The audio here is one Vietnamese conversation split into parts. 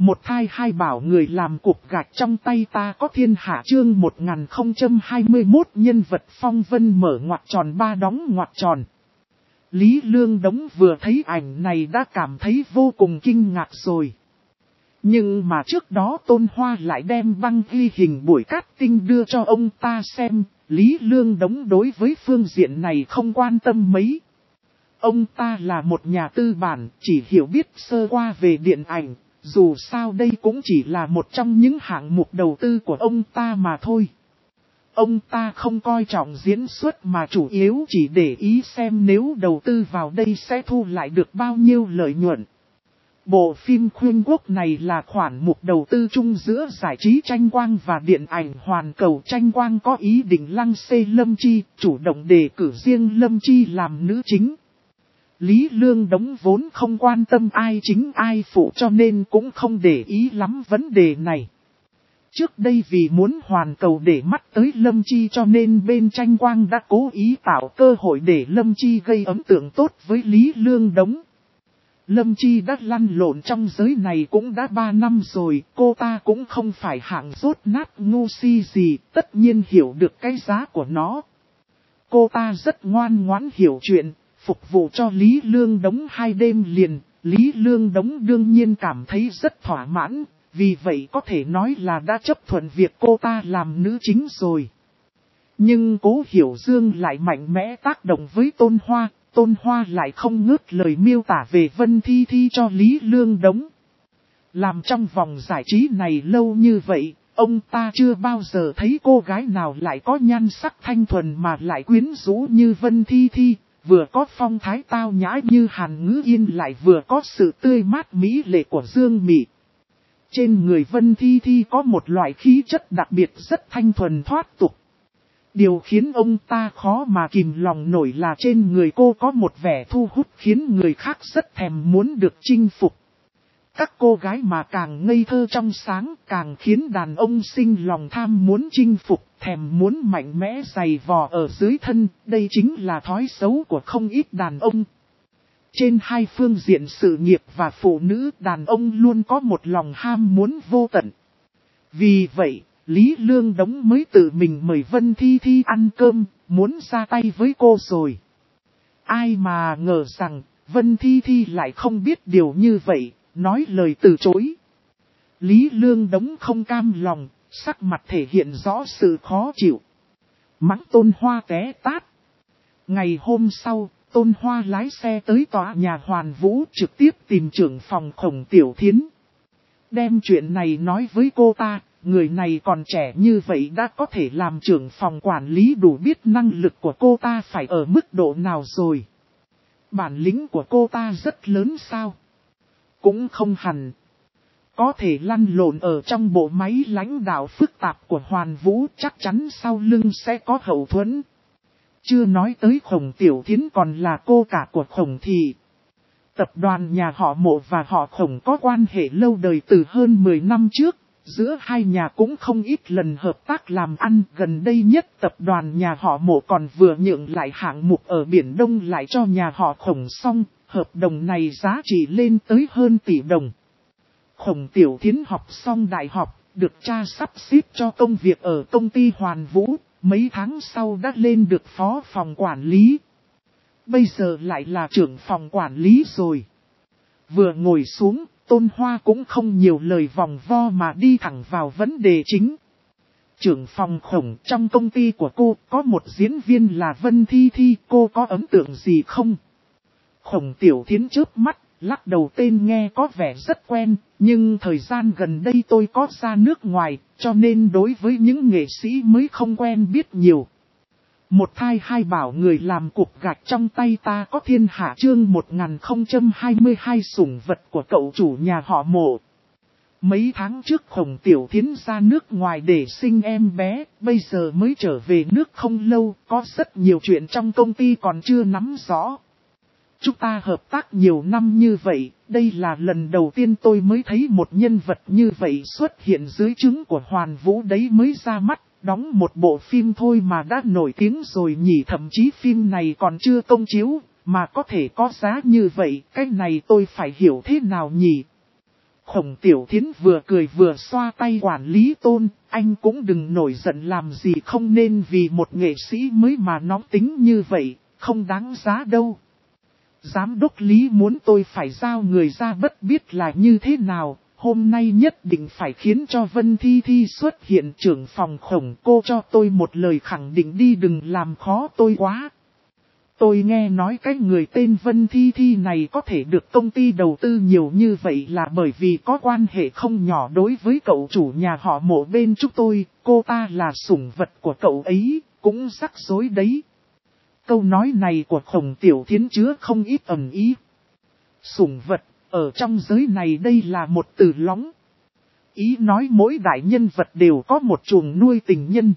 Một thai hai bảo người làm cục gạch trong tay ta có thiên hạ chương 1021 nhân vật phong vân mở ngoặc tròn ba đóng ngoặc tròn. Lý Lương Đống vừa thấy ảnh này đã cảm thấy vô cùng kinh ngạc rồi. Nhưng mà trước đó Tôn Hoa lại đem băng ghi hình buổi casting đưa cho ông ta xem, Lý Lương Đống đối với phương diện này không quan tâm mấy. Ông ta là một nhà tư bản, chỉ hiểu biết sơ qua về điện ảnh, dù sao đây cũng chỉ là một trong những hạng mục đầu tư của ông ta mà thôi. Ông ta không coi trọng diễn xuất mà chủ yếu chỉ để ý xem nếu đầu tư vào đây sẽ thu lại được bao nhiêu lợi nhuận. Bộ phim Khuyên Quốc này là khoản mục đầu tư chung giữa giải trí Tranh Quang và điện ảnh Hoàn Cầu. Tranh Quang có ý định lăng xê Lâm Chi, chủ động đề cử riêng Lâm Chi làm nữ chính. Lý Lương Đống vốn không quan tâm ai chính ai phụ cho nên cũng không để ý lắm vấn đề này. Trước đây vì muốn Hoàn Cầu để mắt tới Lâm Chi cho nên bên Tranh Quang đã cố ý tạo cơ hội để Lâm Chi gây ấn tượng tốt với Lý Lương Đống. Lâm Chi đã lăn lộn trong giới này cũng đã 3 năm rồi, cô ta cũng không phải hạng rốt nát ngu si gì, tất nhiên hiểu được cái giá của nó. Cô ta rất ngoan ngoãn hiểu chuyện, phục vụ cho Lý Lương Đống 2 đêm liền, Lý Lương Đống đương nhiên cảm thấy rất thỏa mãn, vì vậy có thể nói là đã chấp thuận việc cô ta làm nữ chính rồi. Nhưng Cố Hiểu Dương lại mạnh mẽ tác động với Tôn Hoa. Tôn Hoa lại không ngớt lời miêu tả về Vân Thi Thi cho Lý Lương Đống. Làm trong vòng giải trí này lâu như vậy, ông ta chưa bao giờ thấy cô gái nào lại có nhan sắc thanh thuần mà lại quyến rũ như Vân Thi Thi, vừa có phong thái tao nhã như Hàn Ngữ Yên lại vừa có sự tươi mát mỹ lệ của Dương Mị. Trên người Vân Thi Thi có một loại khí chất đặc biệt rất thanh thuần thoát tục. Điều khiến ông ta khó mà kìm lòng nổi là trên người cô có một vẻ thu hút khiến người khác rất thèm muốn được chinh phục. Các cô gái mà càng ngây thơ trong sáng càng khiến đàn ông sinh lòng tham muốn chinh phục, thèm muốn mạnh mẽ giày vò ở dưới thân, đây chính là thói xấu của không ít đàn ông. Trên hai phương diện sự nghiệp và phụ nữ, đàn ông luôn có một lòng ham muốn vô tận. Vì vậy, Lý Lương Đống mới tự mình mời Vân Thi Thi ăn cơm, muốn ra tay với cô rồi. Ai mà ngờ rằng, Vân Thi Thi lại không biết điều như vậy, nói lời từ chối. Lý Lương Đống không cam lòng, sắc mặt thể hiện rõ sự khó chịu. Mắng Tôn Hoa té tát. Ngày hôm sau, Tôn Hoa lái xe tới tòa nhà Hoàn Vũ trực tiếp tìm trưởng phòng Khổng Tiểu Thiến. Đem chuyện này nói với cô ta. Người này còn trẻ như vậy đã có thể làm trưởng phòng quản lý, đủ biết năng lực của cô ta phải ở mức độ nào rồi. Bản lĩnh của cô ta rất lớn sao? Cũng không hẳn. Có thể lăn lộn ở trong bộ máy lãnh đạo phức tạp của Hoàn Vũ, chắc chắn sau lưng sẽ có hậu thuẫn. Chưa nói tới Khổng Tiểu Thiến còn là cô cả của Khổng Thị. Tập đoàn nhà họ Mộ và họ Khổng có quan hệ lâu đời từ hơn 10 năm trước. Giữa hai nhà cũng không ít lần hợp tác làm ăn, gần đây nhất tập đoàn nhà họ Mộ còn vừa nhượng lại hạng mục ở Biển Đông lại cho nhà họ Khổng xong, hợp đồng này giá trị lên tới hơn tỷ đồng. Khổng Tiểu Thiến học xong đại học, được cha sắp xếp cho công việc ở công ty Hoàn Vũ, mấy tháng sau đã lên được phó phòng quản lý. Bây giờ lại là trưởng phòng quản lý rồi. Vừa ngồi xuống, Tôn Hoa cũng không nhiều lời vòng vo mà đi thẳng vào vấn đề chính. Trưởng phòng Khổng, trong công ty của cô có một diễn viên là Vân Thi Thi, cô có ấn tượng gì không? Khổng Tiểu Thiến chớp mắt, lắc đầu, tên nghe có vẻ rất quen, nhưng thời gian gần đây tôi có ra nước ngoài, cho nên đối với những nghệ sĩ mới không quen biết nhiều. Một thai hai bảo người làm cục gạch trong tay ta có thiên hạ chương 1022 sủng vật của cậu chủ nhà họ Mộ. Mấy tháng trước Khổng Tiểu Thiến ra nước ngoài để sinh em bé, bây giờ mới trở về nước không lâu, có rất nhiều chuyện trong công ty còn chưa nắm rõ. Chúng ta hợp tác nhiều năm như vậy, đây là lần đầu tiên tôi mới thấy một nhân vật như vậy xuất hiện dưới trướng của Hoàn Vũ đấy mới ra mắt. Đóng một bộ phim thôi mà đã nổi tiếng rồi nhỉ, thậm chí phim này còn chưa công chiếu, mà có thể có giá như vậy, cái này tôi phải hiểu thế nào nhỉ? Khổng Tiểu Thiến vừa cười vừa xoa tay quản lý Tôn, anh cũng đừng nổi giận làm gì không nên vì một nghệ sĩ mới mà nóng tính như vậy, không đáng giá đâu. Giám đốc Lý muốn tôi phải giao người ra bất biết là như thế nào, hôm nay nhất định phải khiến cho Vân Thi Thi xuất hiện. Trưởng phòng Khổng, cô cho tôi một lời khẳng định đi, đừng làm khó tôi quá. Tôi nghe nói cái người tên Vân Thi Thi này có thể được công ty đầu tư nhiều như vậy là bởi vì có quan hệ không nhỏ đối với cậu chủ nhà họ Mộ bên chúng tôi, cô ta là sủng vật của cậu ấy, cũng rắc rối đấy. Câu nói này của Khổng Tiểu Thiến chứa không ít ẩn ý. Sủng vật, ở trong giới này đây là một từ lóng. Ý nói mỗi đại nhân vật đều có một chuồng nuôi tình nhân.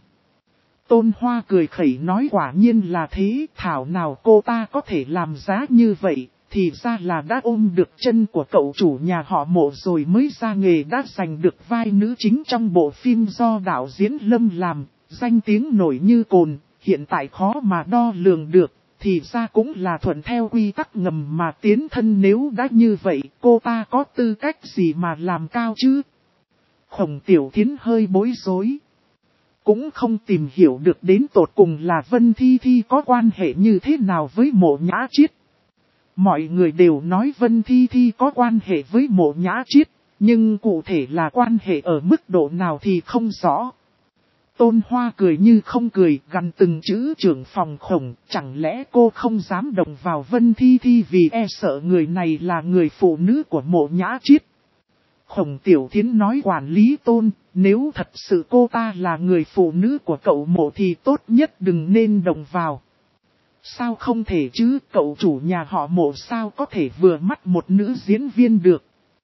Tôn Hoa cười khẩy nói quả nhiên là thế, thảo nào cô ta có thể làm giá như vậy, thì ra là đã ôm được chân của cậu chủ nhà họ Mộ rồi mới ra nghề, đã giành được vai nữ chính trong bộ phim do đạo diễn Lâm làm, danh tiếng nổi như cồn, hiện tại khó mà đo lường được, thì ra cũng là thuận theo quy tắc ngầm mà tiến thân. Nếu đã như vậy, cô ta có tư cách gì mà làm cao chứ? Khổng Tiểu Thiến hơi bối rối. Cũng không tìm hiểu được đến tột cùng là Vân Thi Thi có quan hệ như thế nào với Mộ Nhã Chiết. Mọi người đều nói Vân Thi Thi có quan hệ với Mộ Nhã Chiết, nhưng cụ thể là quan hệ ở mức độ nào thì không rõ. Tôn Hoa cười như không cười, gằn từng chữ trưởng phòng Khổng, chẳng lẽ cô không dám động vào Vân Thi Thi vì e sợ người này là người phụ nữ của Mộ Nhã Chiết. Khổng Tiểu Thiến nói quản lý Tôn, nếu thật sự cô ta là người phụ nữ của cậu Mộ thì tốt nhất đừng nên động vào. Sao không thể chứ, cậu chủ nhà họ Mộ sao có thể vừa mắt một nữ diễn viên được.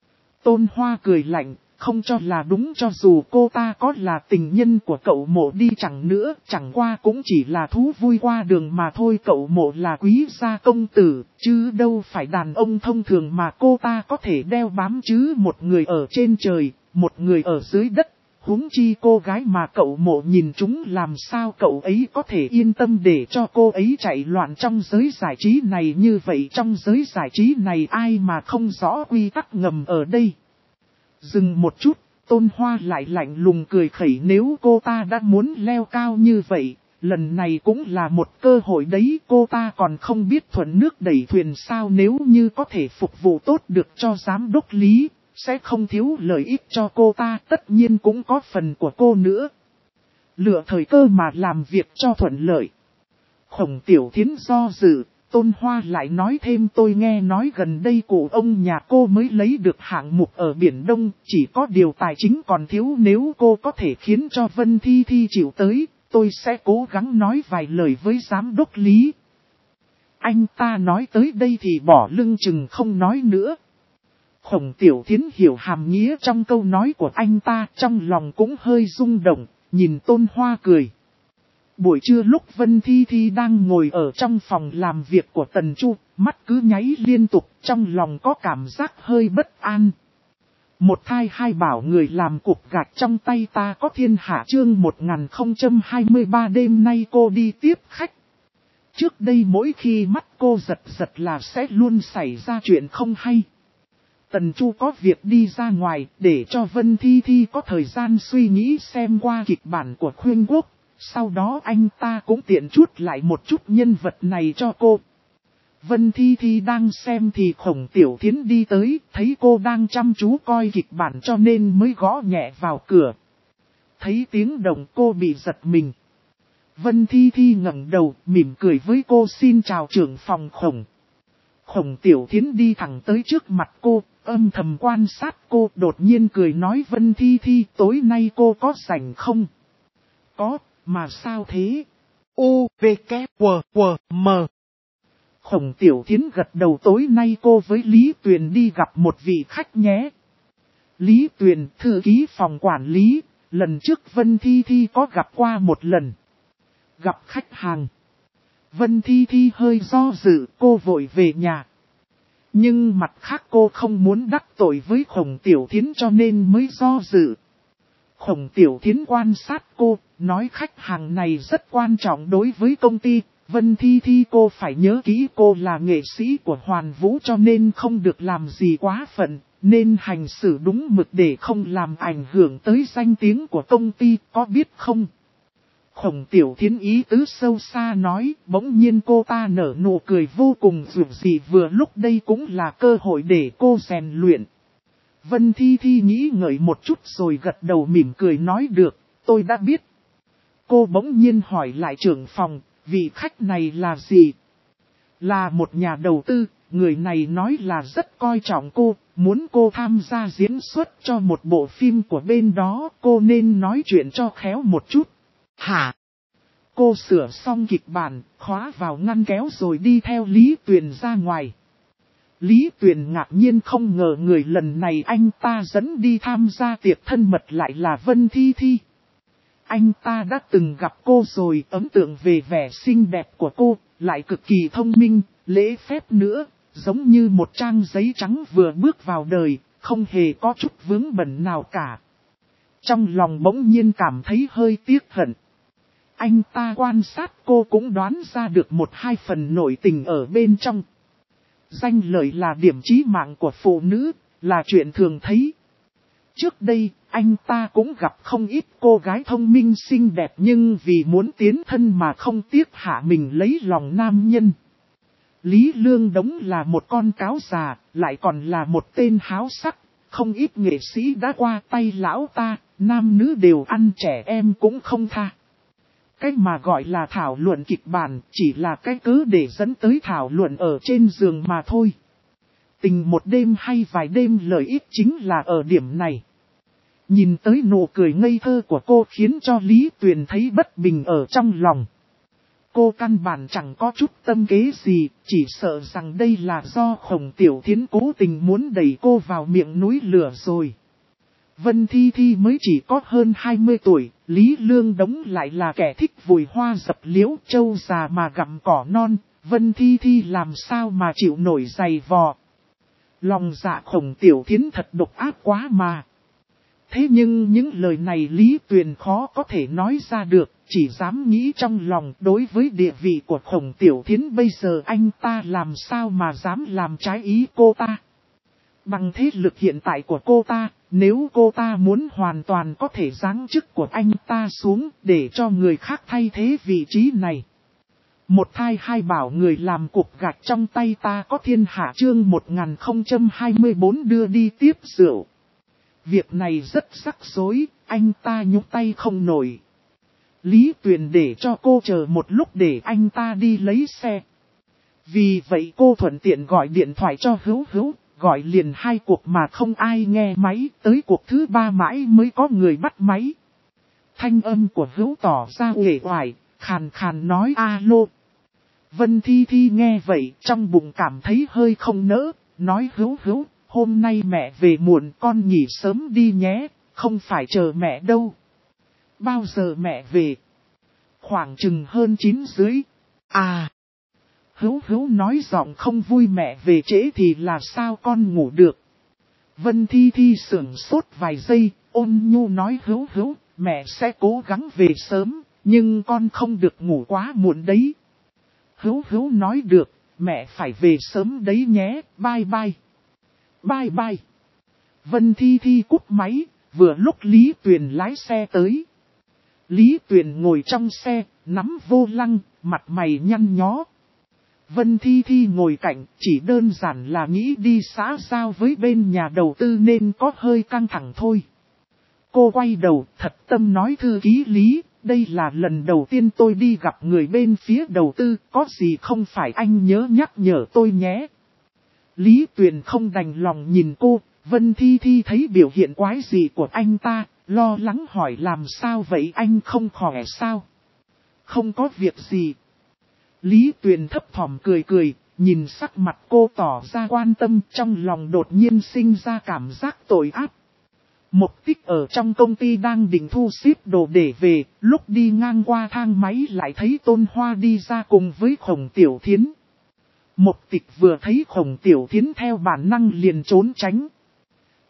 Tôn Hoa cười lạnh, không cho là đúng, cho dù cô ta có là tình nhân của cậu Mộ đi chẳng nữa, chẳng qua cũng chỉ là thú vui qua đường mà thôi. Cậu Mộ là quý gia công tử, chứ đâu phải đàn ông thông thường mà cô ta có thể đeo bám chứ. Một người ở trên trời, một người ở dưới đất, huống chi cô gái mà cậu Mộ nhìn chúng, làm sao cậu ấy có thể yên tâm để cho cô ấy chạy loạn trong giới giải trí này như vậy. Trong giới giải trí này ai mà không rõ quy tắc ngầm ở đây. Dừng một chút, Tôn Hoa lại lạnh lùng cười khẩy, nếu cô ta đã muốn leo cao như vậy, lần này cũng là một cơ hội đấy. Cô ta còn không biết thuận nước đẩy thuyền sao, nếu như có thể phục vụ tốt được cho giám đốc Lý, sẽ không thiếu lợi ích cho cô ta, tất nhiên cũng có phần của cô nữa. Lựa thời cơ mà làm việc cho thuận lợi. Khổng Tiểu Thiến do dự. Tôn Hoa lại nói thêm, tôi nghe nói gần đây cụ ông nhà cô mới lấy được hạng mục ở Biển Đông, chỉ có điều tài chính còn thiếu, nếu cô có thể khiến cho Vân Thi Thi chịu tới, tôi sẽ cố gắng nói vài lời với giám đốc Lý. Anh ta nói tới đây thì bỏ lưng chừng không nói nữa. Khổng Tiểu Thiến hiểu hàm nghĩa trong câu nói của anh ta, trong lòng cũng hơi rung động, nhìn Tôn Hoa cười. Buổi trưa lúc Vân Thi Thi đang ngồi ở trong phòng làm việc của Tần Chu, mắt cứ nháy liên tục, trong lòng có cảm giác hơi bất an. Một thai hai bảo người làm cục gạch trong tay ta có thiên hạ, chương 1023. Đêm nay cô đi tiếp khách. Trước đây mỗi khi mắt cô giật giật là sẽ luôn xảy ra chuyện không hay. Tần Chu có việc đi ra ngoài để cho Vân Thi Thi có thời gian suy nghĩ xem qua kịch bản của Khuyên Quốc. Sau đó anh ta cũng tiện chút lại một chút nhân vật này cho cô. Vân Thi Thi đang xem thì Khổng Tiểu Thiến đi tới, thấy cô đang chăm chú coi kịch bản cho nên mới gõ nhẹ vào cửa. Thấy tiếng động cô bị giật mình. Vân Thi Thi ngẩng đầu, mỉm cười với cô, xin chào trưởng phòng Khổng. Khổng Tiểu Thiến đi thẳng tới trước mặt cô, âm thầm quan sát cô, đột nhiên cười nói, Vân Thi Thi, tối nay cô có rảnh không? Có. Mà sao thế? U, V, K, W, W, M. Khổng Tiểu Thiến gật đầu, tối nay cô với Lý Tuyền đi gặp một vị khách nhé. Lý Tuyền, thư ký phòng quản lý, lần trước Vân Thi Thi có gặp qua một lần. Gặp khách hàng. Vân Thi Thi hơi do dự, cô vội về nhà. Nhưng mặt khác cô không muốn đắc tội với Khổng Tiểu Thiến cho nên mới do dự. Khổng Tiểu Thiến quan sát cô, nói khách hàng này rất quan trọng đối với công ty, Vân Thi Thi cô phải nhớ kỹ cô là nghệ sĩ của Hoàn Vũ cho nên không được làm gì quá phận, nên hành xử đúng mực để không làm ảnh hưởng tới danh tiếng của công ty, có biết không? Khổng Tiểu Thiến ý tứ sâu xa nói, bỗng nhiên cô ta nở nụ cười vô cùng dịu dị, vừa lúc đây cũng là cơ hội để cô rèn luyện. Vân Thi Thi nghĩ ngợi một chút rồi gật đầu mỉm cười nói được, tôi đã biết. Cô bỗng nhiên hỏi lại trưởng phòng, vị khách này là gì? Là một nhà đầu tư, người này nói là rất coi trọng cô, muốn cô tham gia diễn xuất cho một bộ phim của bên đó, cô nên nói chuyện cho khéo một chút. Hả? Cô sửa xong kịch bản, khóa vào ngăn kéo rồi đi theo Lý Tuyền ra ngoài. Lý Tuyền ngạc nhiên không ngờ người lần này anh ta dẫn đi tham gia tiệc thân mật lại là Vân Thi Thi. Anh ta đã từng gặp cô rồi, ấn tượng về vẻ xinh đẹp của cô, lại cực kỳ thông minh, lễ phép nữa, giống như một trang giấy trắng vừa bước vào đời, không hề có chút vướng bẩn nào cả. Trong lòng bỗng nhiên cảm thấy hơi tiếc hận. Anh ta quan sát cô cũng đoán ra được một hai phần nội tình ở bên trong. Danh lợi là điểm chí mạng của phụ nữ, là chuyện thường thấy. Trước đây, anh ta cũng gặp không ít cô gái thông minh xinh đẹp nhưng vì muốn tiến thân mà không tiếc hạ mình lấy lòng nam nhân. Lý Lương Đống là một con cáo già, lại còn là một tên háo sắc, không ít nghệ sĩ đã qua tay lão ta, nam nữ đều ăn trẻ em cũng không tha. Cái mà gọi là thảo luận kịch bản chỉ là cái cớ để dẫn tới thảo luận ở trên giường mà thôi. Tình một đêm hay vài đêm lợi ích chính là ở điểm này. Nhìn tới nụ cười ngây thơ của cô khiến cho Lý Tuyền thấy bất bình ở trong lòng. Cô căn bản chẳng có chút tâm kế gì, chỉ sợ rằng đây là do Khổng Tiểu Thiến cố tình muốn đẩy cô vào miệng núi lửa rồi. Vân Thi Thi mới chỉ có hơn 20 tuổi, Lý Lương Đống lại là kẻ thích vùi hoa dập liễu trâu già mà gặm cỏ non, Vân Thi Thi làm sao mà chịu nổi giày vò. Lòng dạ Khổng Tiểu Thiến thật độc ác quá mà. Thế nhưng những lời này Lý Tuyền khó có thể nói ra được, chỉ dám nghĩ trong lòng đối với địa vị của Khổng Tiểu Thiến bây giờ anh ta làm sao mà dám làm trái ý cô ta. Bằng thế lực hiện tại của cô ta, nếu cô ta muốn hoàn toàn có thể giáng chức của anh ta xuống để cho người khác thay thế vị trí này. Một thai hai bảo người làm cục gạch trong tay ta có thiên hạ chương 1024 đưa đi tiếp rượu. Việc này rất rắc rối, anh ta nhúc tay không nổi. Lý Tuyền để cho cô chờ một lúc để anh ta đi lấy xe. Vì vậy cô thuận tiện gọi điện thoại cho Hữu Hữu, gọi liền 2 cuộc mà không ai nghe máy, tới cuộc thứ 3 mãi mới có người bắt máy. Thanh âm của Hữu tỏ ra uể oải, khàn khàn nói alo. Vân Thi Thi nghe vậy trong bụng cảm thấy hơi không nỡ, nói Hữu Hữu, hôm nay mẹ về muộn con nghỉ sớm đi nhé, không phải chờ mẹ đâu. Bao giờ mẹ về? Khoảng chừng hơn 9 rưỡi. À! Hữu Hữu nói giọng không vui mẹ về trễ thì là sao con ngủ được. Vân Thi Thi sửng sốt vài giây, ôn nhu nói Hữu Hữu, mẹ sẽ cố gắng về sớm, nhưng con không được ngủ quá muộn đấy. Hữu Hữu nói được, mẹ phải về sớm đấy nhé, bye bye. Bye bye. Vân Thi Thi cúp máy, vừa lúc Lý Tuyền lái xe tới. Lý Tuyền ngồi trong xe, nắm vô lăng, mặt mày nhăn nhó. Vân Thi Thi ngồi cạnh, chỉ đơn giản là nghĩ đi xã giao với bên nhà đầu tư nên có hơi căng thẳng thôi. Cô quay đầu, thật tâm nói thư ký Lý, đây là lần đầu tiên tôi đi gặp người bên phía đầu tư, có gì không phải anh nhớ nhắc nhở tôi nhé. Lý Tuyền không đành lòng nhìn cô, Vân Thi Thi thấy biểu hiện quái gì của anh ta, lo lắng hỏi làm sao vậy anh không khỏe sao? Không có việc gì. Lý Tuyền thấp thỏm cười cười, nhìn sắc mặt cô tỏ ra quan tâm trong lòng đột nhiên sinh ra cảm giác tội ác. Một Tích ở trong công ty đang định thu xếp đồ để về, lúc đi ngang qua thang máy lại thấy Tôn Hoa đi ra cùng với Khổng Tiểu Thiến. Một Tịch vừa thấy Khổng Tiểu Thiến theo bản năng liền trốn tránh.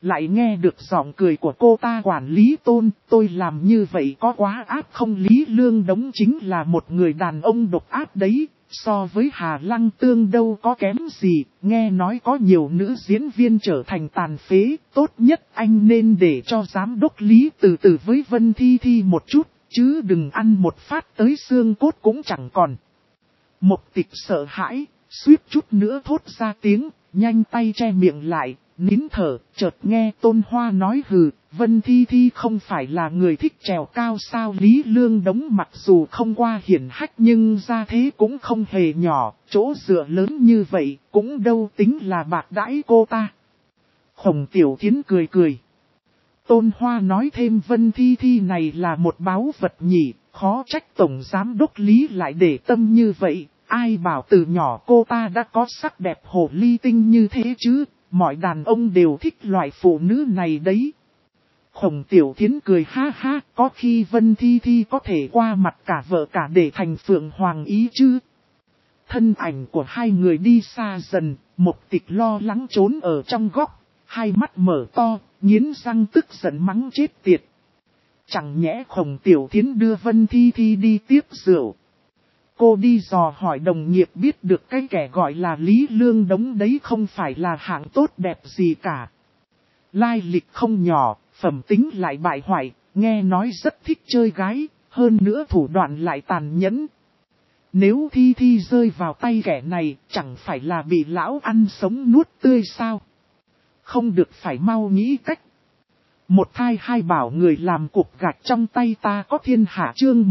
Lại nghe được giọng cười của cô ta: quản lý Tôn, tôi làm như vậy có quá ác không? Lý Lương Đống chính là một người đàn ông độc ác đấy, so với Hà Lăng Tương đâu có kém gì. Nghe nói có nhiều nữ diễn viên trở thành tàn phế, tốt nhất anh nên để cho giám đốc Lý từ từ với Vân Thi Thi một chút, chứ đừng ăn một phát tới xương cốt cũng chẳng còn. Mộc Tịch sợ hãi, suýt chút nữa thốt ra tiếng, nhanh tay che miệng lại, nín thở. Chợt nghe Tôn Hoa nói: hừ, Vân Thi Thi không phải là người thích trèo cao sao? Lý Lương Đống mặc dù không qua hiển hách nhưng ra thế cũng không hề nhỏ, chỗ dựa lớn như vậy cũng đâu tính là bạc đãi cô ta. Khổng Tiểu Thiến cười cười. Tôn Hoa nói thêm: Vân Thi Thi này là một báu vật nhỉ, khó trách Tổng Giám đốc Lý lại để tâm như vậy. Ai bảo từ nhỏ cô ta đã có sắc đẹp hồ ly tinh như thế chứ, mọi đàn ông đều thích loại phụ nữ này đấy. Khổng Tiểu Thiến cười ha ha, có khi Vân Thi Thi có thể qua mặt cả vợ cả để thành Phượng Hoàng ý chứ. Thân ảnh của hai người đi xa dần, Mộc Tịch lo lắng trốn ở trong góc, hai mắt mở to, nghiến răng tức giận mắng chết tiệt. Chẳng nhẽ Khổng Tiểu Thiến đưa Vân Thi Thi đi tiếp rượu. Cô đi dò hỏi đồng nghiệp biết được cái kẻ gọi là Lý Lương Đống đấy không phải là hạng tốt đẹp gì cả. Lai lịch không nhỏ, phẩm tính lại bại hoại, nghe nói rất thích chơi gái, hơn nữa thủ đoạn lại tàn nhẫn. Nếu Thi Thi rơi vào tay kẻ này, chẳng phải là bị lão ăn sống nuốt tươi sao? Không được, phải mau nghĩ cách. Một thai hai bảo người làm cục gạch trong tay ta có thiên hạ. Chương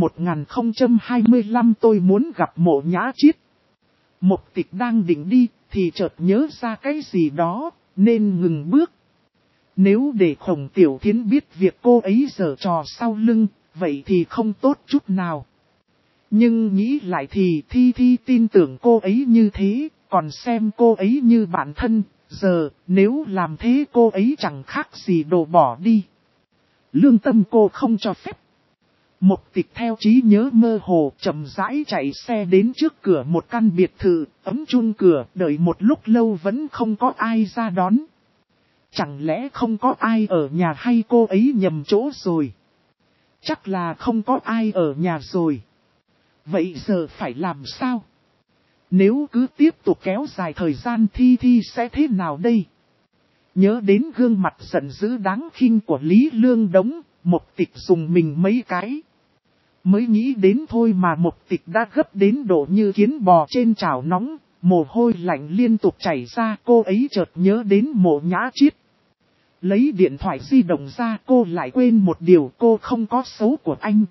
1025 tôi muốn gặp Mộ Nhã Chiết. Mộc Tịch đang định đi, thì chợt nhớ ra cái gì đó, nên ngừng bước. Nếu để Khổng Tiểu Thiến biết việc cô ấy giở trò sau lưng, vậy thì không tốt chút nào. Nhưng nghĩ lại thì Thi Thi tin tưởng cô ấy như thế, còn xem cô ấy như bạn thân. Giờ, nếu làm thế cô ấy chẳng khác gì đồ bỏ đi. Lương tâm cô không cho phép. Mộc Tịch theo trí nhớ mơ hồ chậm rãi chạy xe đến trước cửa một căn biệt thự, ấm chuông cửa, đợi một lúc lâu vẫn không có ai ra đón. Chẳng lẽ không có ai ở nhà hay cô ấy nhầm chỗ rồi? Chắc là không có ai ở nhà rồi. Vậy giờ phải làm sao? Nếu cứ tiếp tục kéo dài thời gian Thi Thi sẽ thế nào đây? Nhớ đến gương mặt giận dữ đáng khinh của Lý Lương Đống, Mộc Tịch dùng mình mấy cái. Mới nghĩ đến thôi mà Mộc Tịch đã gấp đến độ như kiến bò trên chảo nóng, mồ hôi lạnh liên tục chảy ra. Cô ấy chợt nhớ đến Mộ Nhã Chiết. Lấy điện thoại di động ra, cô lại quên một điều: cô không có số của anh.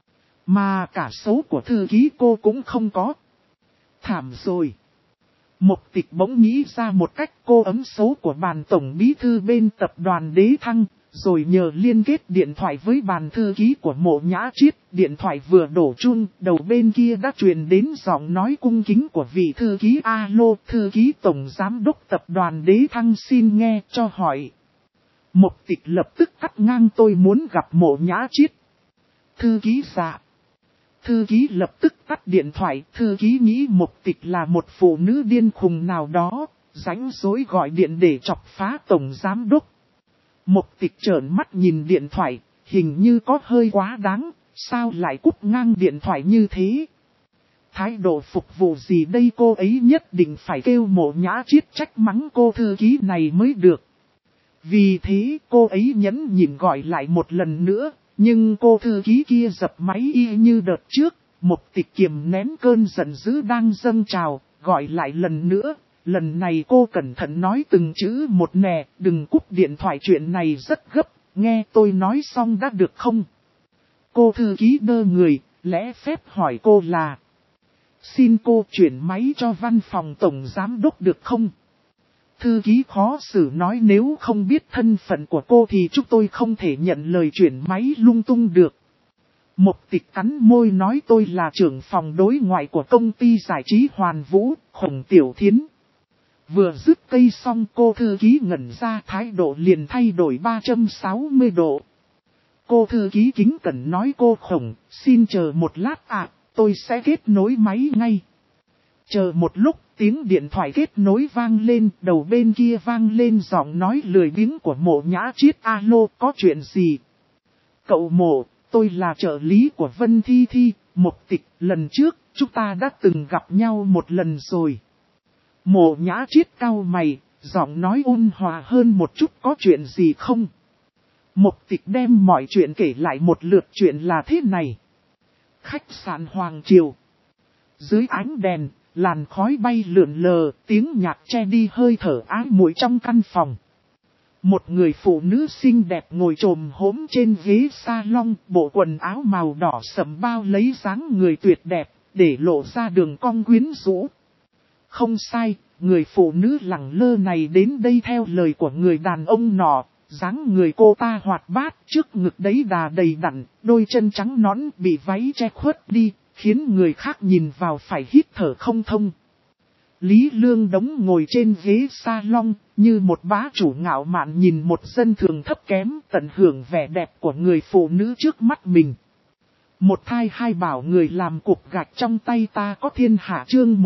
Mà cả số của thư ký cô cũng không có. Thảm rồi. Mộc Tịch bỗng nghĩ ra một cách: cô ấm số của bàn tổng bí thư bên tập đoàn Đế Thăng, rồi nhờ liên kết điện thoại với bàn thư ký của Mộ Nhã Chiết. Điện thoại vừa đổ chuông, đầu bên kia đã truyền đến giọng nói cung kính của vị thư ký: alo, thư ký tổng giám đốc tập đoàn Đế Thăng xin nghe cho hỏi. Mộc Tịch lập tức cắt ngang: tôi muốn gặp Mộ Nhã Chiết. Thư ký dạ. Thư ký lập tức tắt điện thoại. Thư ký nghĩ Mộc Tịch là một phụ nữ điên khùng nào đó, rảnh rỗi gọi điện để chọc phá tổng giám đốc. Mộc Tịch trợn mắt nhìn điện thoại, hình như có hơi quá đáng, sao lại cúp ngang điện thoại như thế? Thái độ phục vụ gì đây? Cô ấy nhất định phải kêu Mộ Nhã Chiết trách mắng cô thư ký này mới được. Vì thế cô ấy nhẫn nhịn gọi lại một lần nữa. Nhưng cô thư ký kia dập máy y như đợt trước. Mộc Tịch kiềm nén cơn giận dữ đang dâng trào, gọi lại lần nữa. Lần này cô cẩn thận nói từng chữ một: nè, đừng cúp điện thoại, chuyện này rất gấp, nghe tôi nói xong đã được không? Cô thư ký đơ người, lẽ phép hỏi cô là: xin cô chuyển máy cho văn phòng tổng giám đốc được không? Thư ký khó xử nói: nếu không biết thân phận của cô thì chúng tôi không thể nhận lời chuyển máy lung tung được. Mộc Tịch cắn môi nói: tôi là trưởng phòng đối ngoại của công ty giải trí Hoàn Vũ, Khổng Tiểu Thiến. Vừa dứt cây xong cô thư ký ngẩn ra, thái độ liền thay đổi 360 độ. Cô thư ký kính cẩn nói: cô Khổng, xin chờ một lát ạ, tôi sẽ kết nối máy ngay. Chờ một lúc, Tiếng điện thoại kết nối vang lên, đầu bên kia vang lên giọng nói lười biếng của Mộ Nhã Triết. Alo, có chuyện gì? Cậu Mộ, tôi là trợ lý của Vân Thi Thi, Một Tịch, lần trước, chúng ta đã từng gặp nhau một lần rồi. Mộ Nhã Triết cau mày, giọng nói ôn hòa hơn một chút. Có chuyện gì không? Một Tịch đem mọi chuyện kể lại một lượt. Chuyện là thế này. Khách sạn Hoàng Triều. Dưới ánh đèn, làn khói bay lượn lờ, tiếng nhạc che đi hơi thở ái muội trong căn phòng. Một người phụ nữ xinh đẹp ngồi chồm hổm trên ghế salon, bộ quần áo màu đỏ sẫm bao lấy dáng người tuyệt đẹp, để lộ ra đường cong quyến rũ. Không sai, người phụ nữ lẳng lơ này đến đây theo lời của người đàn ông nọ. Dáng người cô ta hoạt bát, trước ngực đấy đà đầy đặn, đôi chân trắng nõn bị váy che khuất đi, khiến người khác nhìn vào phải hít thở không thông. Lý Lương Đống ngồi trên ghế salon, như một bá chủ ngạo mạn nhìn một dân thường thấp kém, tận hưởng vẻ đẹp của người phụ nữ trước mắt mình. Một thai hai bảo người làm cục gạch trong tay ta có thiên hạ. Chương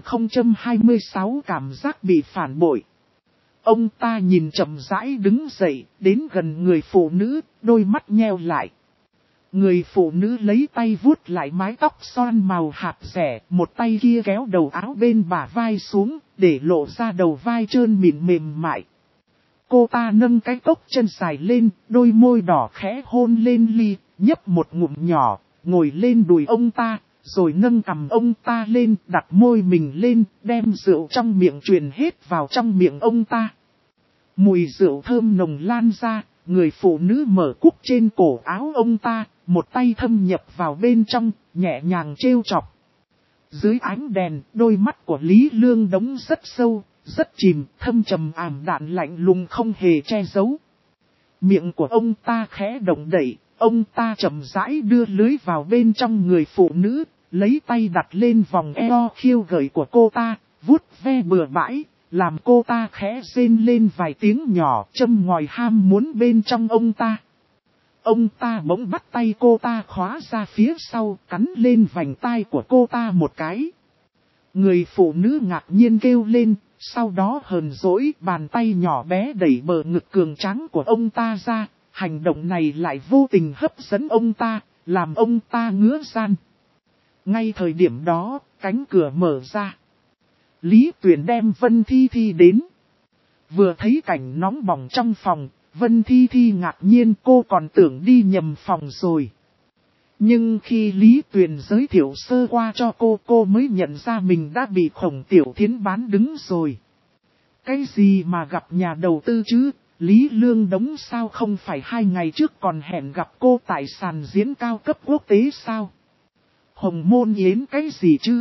1026 cảm giác bị phản bội. Ông ta nhìn chậm rãi đứng dậy, đến gần người phụ nữ, đôi mắt nheo lại. Người phụ nữ lấy tay vuốt lại mái tóc xoăn màu hạt rẻ, một tay kia kéo đầu áo bên bả vai xuống, để lộ ra đầu vai trơn mịn mềm mại. Cô ta nâng cái cốc chân dài lên, đôi môi đỏ khẽ hôn lên ly, nhấp một ngụm nhỏ, ngồi lên đùi ông ta, rồi nâng cằm ông ta lên, đặt môi mình lên, đem rượu trong miệng truyền hết vào trong miệng ông ta. Mùi rượu thơm nồng lan ra, người phụ nữ mở cúc trên cổ áo ông ta, một tay thâm nhập vào bên trong, nhẹ nhàng trêu chọc. Dưới ánh đèn, đôi mắt của Lý Lương Đống rất sâu, rất chìm, thâm trầm ảm đạm lạnh lùng không hề che giấu. Miệng của ông ta khẽ động đậy, ông ta chậm rãi đưa lưới vào bên trong người phụ nữ, lấy tay đặt lên vòng eo khiêu gợi của cô ta, vuốt ve bừa bãi, làm cô ta khẽ rên lên vài tiếng nhỏ, châm ngòi ham muốn bên trong ông ta. Ông ta bỗng bắt tay cô ta khóa ra phía sau, cắn lên vành tai của cô ta một cái. Người phụ nữ ngạc nhiên kêu lên, sau đó hờn dỗi, bàn tay nhỏ bé đẩy bờ ngực cường tráng của ông ta ra. Hành động này lại vô tình hấp dẫn ông ta, làm ông ta ngứa ran. Ngay thời điểm đó, cánh cửa mở ra. Lý Tuyền đem Vân Thi Thi đến. Vừa thấy cảnh nóng bỏng trong phòng, Vân Thi Thi ngạc nhiên, cô còn tưởng đi nhầm phòng rồi. Nhưng khi Lý Tuyền giới thiệu sơ qua cho cô mới nhận ra mình đã bị Khổng Tiểu Thiến bán đứng rồi. Cái gì mà gặp nhà đầu tư chứ? Lý Lương Đống sao không phải 2 ngày trước còn hẹn gặp cô tại sàn diễn cao cấp quốc tế sao? Hồng Môn Yến cái gì chứ?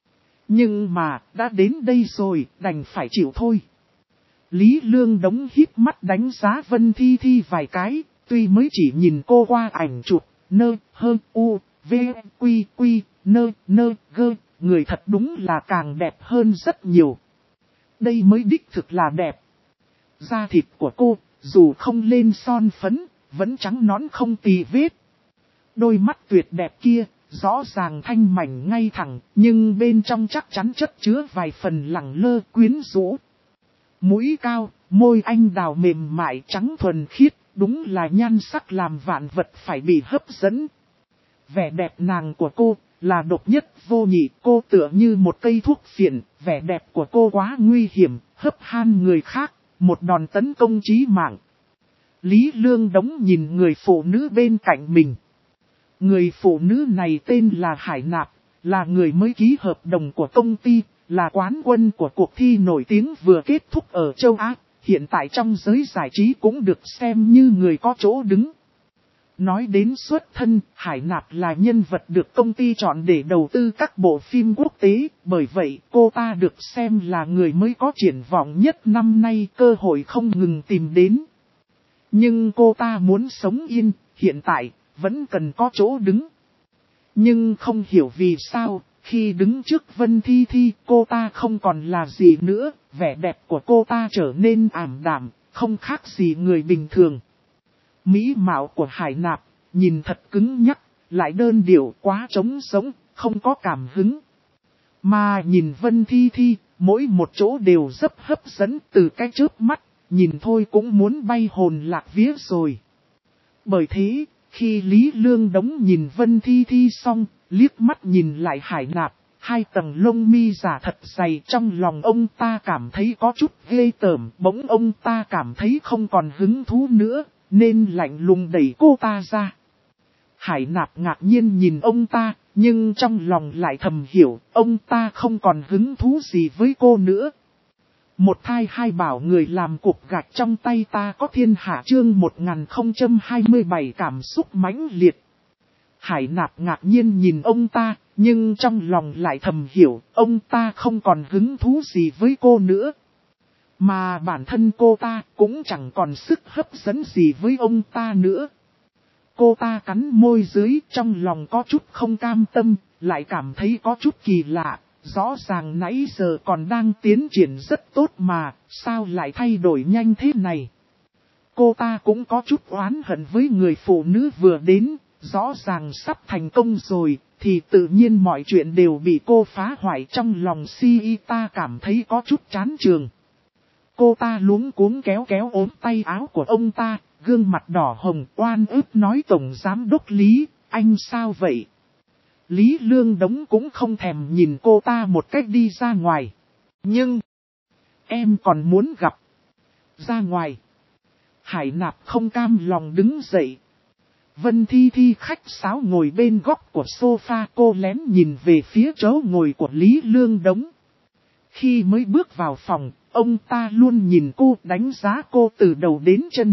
Nhưng mà, đã đến đây rồi, đành phải chịu thôi. Lý Lương Đống híp mắt đánh giá Vân Thi Thi vài cái, tuy mới chỉ nhìn cô qua ảnh chụp, người thật đúng là càng đẹp hơn rất nhiều. Đây mới đích thực là đẹp. Da thịt của cô, dù không lên son phấn, vẫn trắng nõn không tì vết. Đôi mắt tuyệt đẹp kia, rõ ràng thanh mảnh ngay thẳng, nhưng bên trong chắc chắn chất chứa vài phần lẳng lơ quyến rũ. Mũi cao, môi anh đào mềm mại trắng thuần khiết, đúng là nhan sắc làm vạn vật phải bị hấp dẫn. Vẻ đẹp nàng của cô là độc nhất vô nhị, cô tựa như một cây thuốc phiện, vẻ đẹp của cô quá nguy hiểm, hấp han người khác, một đòn tấn công chí mạng. Lý Lương Đống nhìn người phụ nữ bên cạnh mình. Người phụ nữ này tên là Hải Nạp, là người mới ký hợp đồng của công ty, là quán quân của cuộc thi nổi tiếng vừa kết thúc ở châu Á, hiện tại trong giới giải trí cũng được xem như người có chỗ đứng. Nói đến xuất thân, Hải Nạp là nhân vật được công ty chọn để đầu tư các bộ phim quốc tế, bởi vậy cô ta được xem là người mới có triển vọng nhất năm nay, cơ hội không ngừng tìm đến. Nhưng cô ta muốn sống yên, hiện tại, vẫn cần có chỗ đứng. Nhưng không hiểu vì sao, khi đứng trước Vân Thi Thi, cô ta không còn là gì nữa, vẻ đẹp của cô ta trở nên ảm đạm, không khác gì người bình thường. Mỹ mạo của Hải Nạp, nhìn thật cứng nhắc, lại đơn điệu quá trống sống, không có cảm hứng. Mà nhìn Vân Thi Thi, mỗi một chỗ đều rất hấp dẫn, từ cái chớp mắt, nhìn thôi cũng muốn bay hồn lạc vía rồi. Bởi thế, khi Lý Lương Đống nhìn Vân Thi Thi xong, liếc mắt nhìn lại Hải Nạp, hai tầng lông mi giả thật dày, trong lòng ông ta cảm thấy có chút ghê tởm, bỗng ông ta cảm thấy không còn hứng thú nữa, nên lạnh lùng đẩy cô ta ra. Hải Nạp ngạc nhiên nhìn ông ta, nhưng trong lòng lại thầm hiểu, ông ta không còn hứng thú gì với cô nữa. Một thai hai bảo người làm cục gạch trong tay ta có thiên hạ chương 1027 cảm xúc mãnh liệt. Hải Nạp ngạc nhiên nhìn ông ta, nhưng trong lòng lại thầm hiểu, ông ta không còn hứng thú gì với cô nữa. Mà bản thân cô ta cũng chẳng còn sức hấp dẫn gì với ông ta nữa. Cô ta cắn môi dưới, trong lòng có chút không cam tâm, lại cảm thấy có chút kỳ lạ. Rõ ràng nãy giờ còn đang tiến triển rất tốt mà, sao lại thay đổi nhanh thế này? Cô ta cũng có chút oán hận với người phụ nữ vừa đến, rõ ràng sắp thành công rồi, thì tự nhiên mọi chuyện đều bị cô phá hoại trong lòng si ta cảm thấy có chút chán chường. Cô ta luống cuống kéo kéo ốm tay áo của ông ta, gương mặt đỏ hồng oan ức nói Tổng Giám Đốc Lý, anh sao vậy? Lý Lương Đống cũng không thèm nhìn cô ta một cách đi ra ngoài. Nhưng, em còn muốn gặp. Ra ngoài. Hải Nạp không cam lòng đứng dậy. Vân Thi Thi khách sáo ngồi bên góc của sofa, cô lén nhìn về phía chỗ ngồi của Lý Lương Đống. Khi mới bước vào phòng, ông ta luôn nhìn cô, đánh giá cô từ đầu đến chân.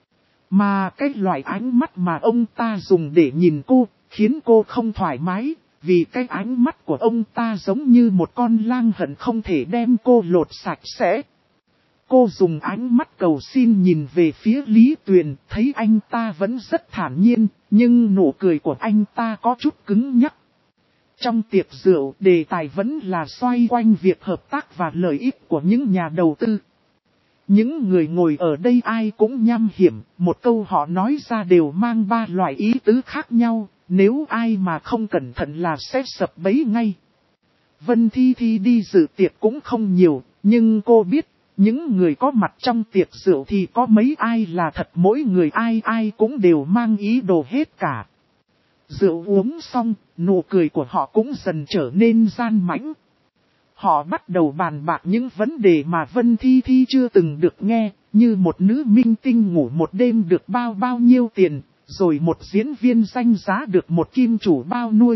Mà cái loại ánh mắt mà ông ta dùng để nhìn cô, khiến cô không thoải mái, vì cái ánh mắt của ông ta giống như một con lang hận không thể đem cô lột sạch sẽ. Cô dùng ánh mắt cầu xin nhìn về phía Lý Tuyền, thấy anh ta vẫn rất thản nhiên, nhưng nụ cười của anh ta có chút cứng nhắc. Trong tiệc rượu, đề tài vẫn là xoay quanh việc hợp tác và lợi ích của những nhà đầu tư. Những người ngồi ở đây ai cũng nham hiểm, một câu họ nói ra đều mang ba loại ý tứ khác nhau, nếu ai mà không cẩn thận là sẽ sập bẫy ngay. Vân Thi Thi đi dự tiệc cũng không nhiều, nhưng cô biết, những người có mặt trong tiệc rượu thì có mấy ai là thật, mỗi người ai ai cũng đều mang ý đồ hết cả. Rượu uống xong, nụ cười của họ cũng dần trở nên gian mãnh. Họ bắt đầu bàn bạc những vấn đề mà Vân Thi Thi chưa từng được nghe, như một nữ minh tinh ngủ một đêm được bao nhiêu tiền, rồi một diễn viên danh giá được một kim chủ bao nuôi.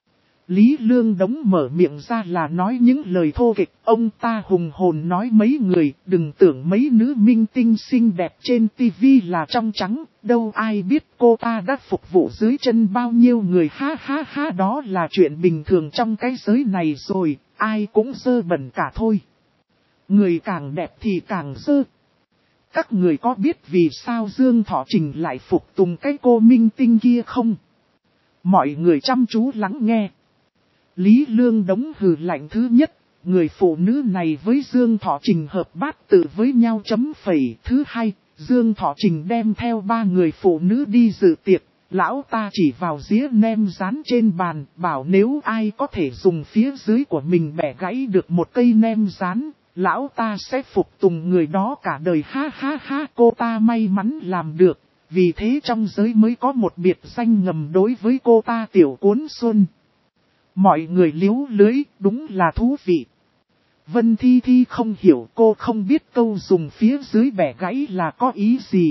Lý Lương Đống mở miệng ra là nói những lời thô kịch, ông ta hùng hồn nói mấy người, đừng tưởng mấy nữ minh tinh xinh đẹp trên tivi là trong trắng, đâu ai biết cô ta đã phục vụ dưới chân bao nhiêu người, ha ha ha, đó là chuyện bình thường trong cái giới này rồi, ai cũng dơ bẩn cả thôi. Người càng đẹp thì càng dơ. Các người có biết vì sao Dương Thọ Trình lại phục tùng cái cô minh tinh kia không? Mọi người chăm chú lắng nghe. Lý Lương Đống hừ lạnh thứ nhất, người phụ nữ này với Dương Thọ Trình hợp bát tự với nhau chấm phẩy. Thứ hai, Dương Thọ Trình đem theo ba người phụ nữ đi dự tiệc, lão ta chỉ vào dĩa nem rán trên bàn, bảo nếu ai có thể dùng phía dưới của mình bẻ gãy được một cây nem rán, lão ta sẽ phục tùng người đó cả đời, ha ha ha. Cô ta may mắn làm được, vì thế trong giới mới có một biệt danh ngầm đối với cô ta, Tiểu Cuốn Xuân. Mọi người liếu lưới, đúng là thú vị. Vân Thi Thi không hiểu, cô không biết câu dùng phía dưới bẻ gãy là có ý gì.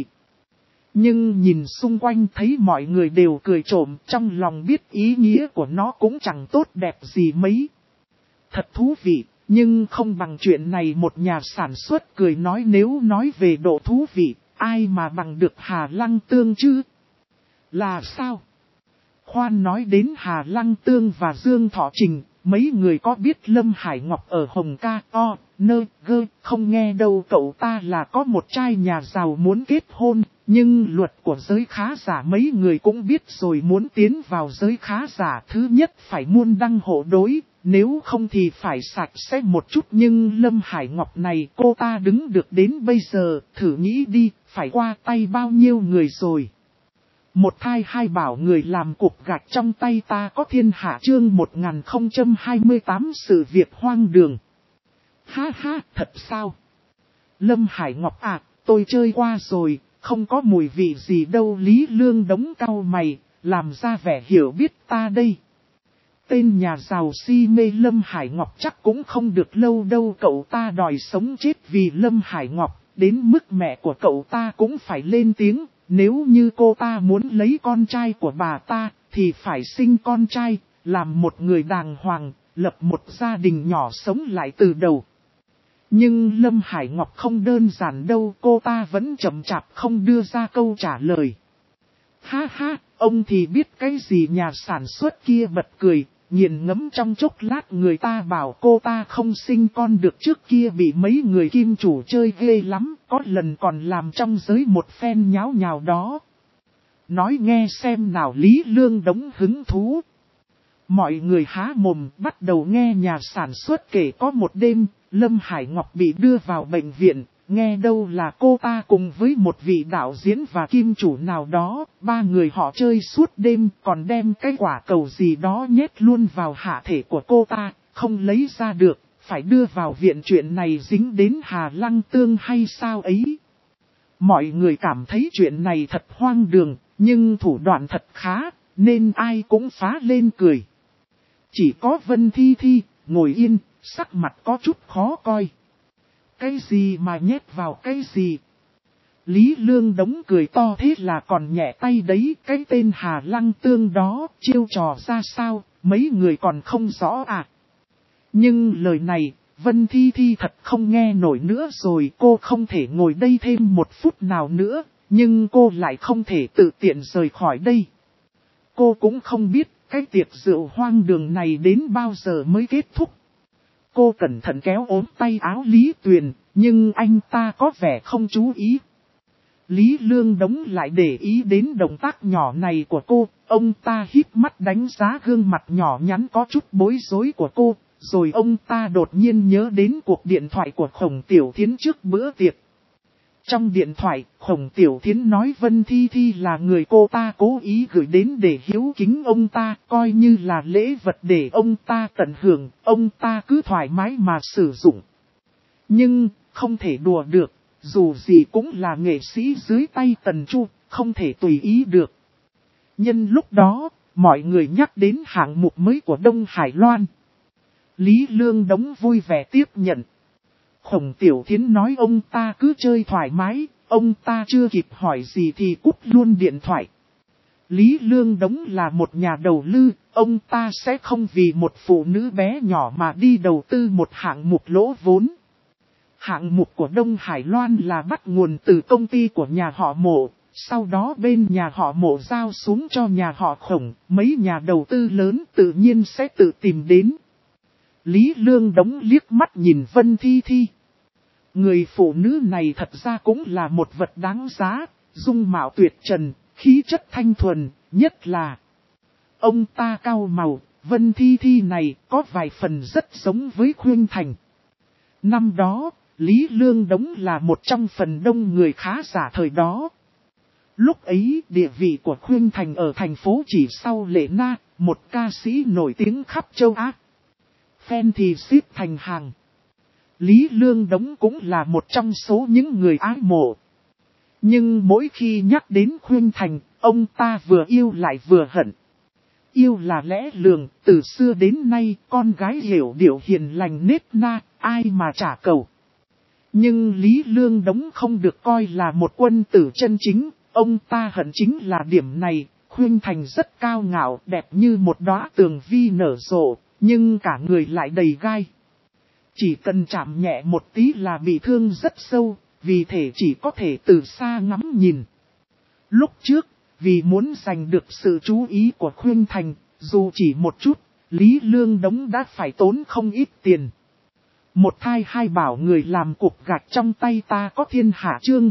Nhưng nhìn xung quanh thấy mọi người đều cười trộm, trong lòng biết ý nghĩa của nó cũng chẳng tốt đẹp gì mấy. Thật thú vị, nhưng không bằng chuyện này một nhà sản xuất cười nói, nếu nói về độ thú vị, ai mà bằng được Hà Lăng Tương chứ? Là sao? Khoan nói đến Hà Lăng Tương và Dương Thọ Trình, mấy người có biết Lâm Hải Ngọc ở Hồng Ca không nghe đâu, cậu ta là có một trai nhà giàu muốn kết hôn, nhưng luật của giới khá giả mấy người cũng biết rồi, muốn tiến vào giới khá giả thứ nhất phải muôn đăng hộ đối, nếu không thì phải sạch sẽ một chút. Nhưng Lâm Hải Ngọc này cô ta đứng được đến bây giờ, thử nghĩ đi, phải qua tay bao nhiêu người rồi. Một thai hai bảo người làm cục gạch trong tay ta có thiên hạ chương 1028 sự việc hoang đường. Ha ha, thật sao? Lâm Hải Ngọc à, tôi chơi qua rồi, không có mùi vị gì đâu. Lý Lương đống cau mày, làm ra vẻ hiểu biết ta đây. Tên nhà giàu si mê Lâm Hải Ngọc chắc cũng không được lâu đâu. Cậu ta đòi sống chết vì Lâm Hải Ngọc, đến mức mẹ của cậu ta cũng phải lên tiếng. Nếu như cô ta muốn lấy con trai của bà ta, thì phải sinh con trai, làm một người đàng hoàng, lập một gia đình nhỏ sống lại từ đầu. Nhưng Lâm Hải Ngọc không đơn giản đâu, cô ta vẫn chậm chạp không đưa ra câu trả lời. Ha ha, ông thì biết cái gì? Nhà sản xuất kia bật cười, nghiền ngẫm trong chốc lát. Người ta bảo cô ta không sinh con được, trước kia bị mấy người kim chủ chơi ghê lắm, có lần còn làm trong giới một phen nháo nhào đó. Nói nghe xem nào. Lý Lương đống hứng thú. Mọi người há mồm bắt đầu nghe nhà sản xuất kể có một đêm, Lâm Hải Ngọc bị đưa vào bệnh viện, nghe đâu là cô ta cùng với một vị đạo diễn và kim chủ nào đó, ba người họ chơi suốt đêm, còn đem cái quả cầu gì đó nhét luôn vào hạ thể của cô ta, không lấy ra được, phải đưa vào viện. Chuyện này dính đến Hà Lăng Tương hay sao ấy? Mọi người cảm thấy chuyện này thật hoang đường, nhưng thủ đoạn thật khá, nên ai cũng phá lên cười. Chỉ có Vân Thi Thi, ngồi yên, sắc mặt có chút khó coi. Cái gì mà nhét vào cái gì? Lý Lương đống cười to, thế là còn nhẹ tay đấy. Cái tên Hà Lăng Tương đó, chiêu trò ra sao, mấy người còn không rõ à? Nhưng lời này, Vân Thi Thi thật không nghe nổi nữa rồi. Cô không thể ngồi đây thêm một phút nào nữa, nhưng cô lại không thể tự tiện rời khỏi đây. Cô cũng không biết cái tiệc rượu hoang đường này đến bao giờ mới kết thúc. Cô cẩn thận kéo ốm tay áo Lý Tuyền, nhưng anh ta có vẻ không chú ý. Lý Lương đống lại để ý đến động tác nhỏ này của cô, ông ta híp mắt đánh giá gương mặt nhỏ nhắn có chút bối rối của cô, rồi ông ta đột nhiên nhớ đến cuộc điện thoại của Khổng Tiểu Thiến trước bữa tiệc. Trong điện thoại, Khổng Tiểu Thiến nói Vân Thi Thi là người cô ta cố ý gửi đến để hiếu kính ông ta, coi như là lễ vật để ông ta tận hưởng, ông ta cứ thoải mái mà sử dụng. Nhưng, không thể đùa được, dù gì cũng là nghệ sĩ dưới tay Tần Chu, không thể tùy ý được. Nhân lúc đó, mọi người nhắc đến hạng mục mới của Đông Hải Loan. Lý Lương đống vui vẻ tiếp nhận. Khổng Tiểu Thiến nói ông ta cứ chơi thoải mái, ông ta chưa kịp hỏi gì thì cúp luôn điện thoại. Lý Lương đống là một nhà đầu tư, ông ta sẽ không vì một phụ nữ bé nhỏ mà đi đầu tư một hạng mục lỗ vốn. Hạng mục của Đông Hải Loan là bắt nguồn từ công ty của nhà họ Mộ, sau đó bên nhà họ Mộ giao xuống cho nhà họ Khổng, mấy nhà đầu tư lớn tự nhiên sẽ tự tìm đến. Lý Lương đống liếc mắt nhìn Vân Thi Thi. Người phụ nữ này thật ra cũng là một vật đáng giá, dung mạo tuyệt trần, khí chất thanh thuần, nhất là ông ta cao màu. Vân Thi Thi này có vài phần rất giống với Khuynh Thành. Năm đó, Lý Lương đống là một trong phần đông người khá giả thời đó. Lúc ấy địa vị của Khuynh Thành ở thành phố chỉ sau Lệ Na, một ca sĩ nổi tiếng khắp châu Á. Fan thì xếp thành hàng. Lý Lương đống cũng là một trong số những người ái mộ. Nhưng mỗi khi nhắc đến Khuynh Thành, ông ta vừa yêu lại vừa hận. Yêu là lẽ lường, từ xưa đến nay con gái hiểu điệu hiền lành nết na, ai mà trả cầu. Nhưng Lý Lương đống không được coi là một quân tử chân chính, ông ta hận chính là điểm này. Khuynh Thành rất cao ngạo, đẹp như một đóa tường vi nở rộ, nhưng cả người lại đầy gai. Chỉ cần chạm nhẹ một tí là bị thương rất sâu, vì thế chỉ có thể từ xa ngắm nhìn. Lúc trước, vì muốn giành được sự chú ý của Khuynh Thành, dù chỉ một chút, Lý Lương đống đã phải tốn không ít tiền. Một thai hai bảo người làm cục gạch trong tay ta có thiên hạ chương